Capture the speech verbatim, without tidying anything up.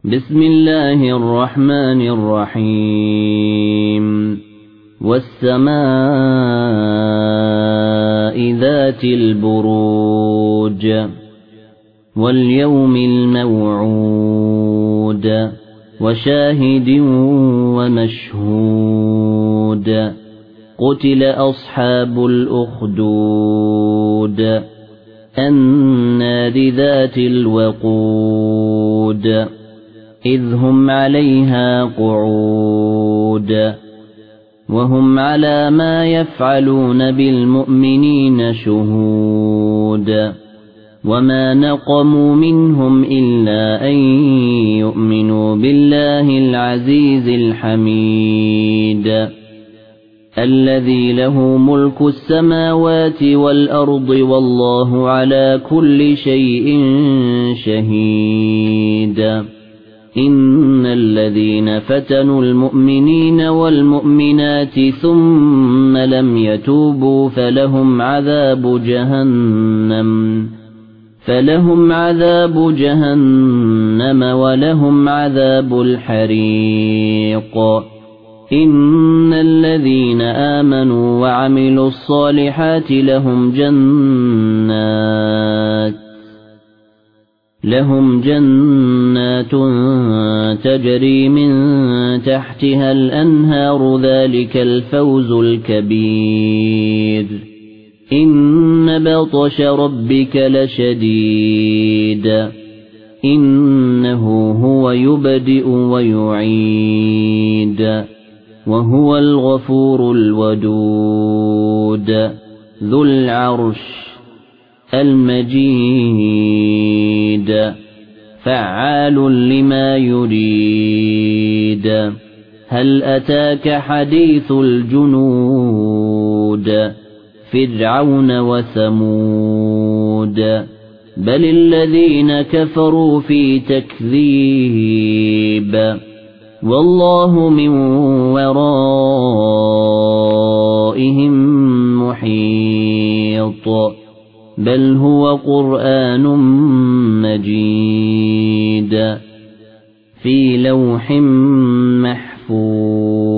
بسم الله الرحمن الرحيم والسماء ذات البروج واليوم الموعود وشاهد ومشهود قتل أصحاب الأخدود النار ذات الوقود إذ هم عليها قعود وهم على ما يفعلون بالمؤمنين شهود وما نقموا منهم إلا أن يؤمنوا بالله العزيز الحميد الذي له ملك السماوات والأرض والله على كل شيء شهيد إن الذين فتنوا المؤمنين والمؤمنات ثم لم يتوبوا فلهم عذاب جهنم فلهم عذاب جهنم ولهم عذاب الحريق إن الذين آمنوا وعملوا الصالحات لهم جنات لهم جنات تجري من تحتها الأنهار ذلك الفوز الكبير إن بطش ربك لشديد إنه هو يبدئ ويعيد وهو الغفور الودود ذو العرش المجيد فعال لما يريد هل أتاك حديث الجنود فرعون وثمود بل الذين كفروا في تكذيب والله من ورائهم محيط بل هو قرآن مجيد في لوح محفوظ.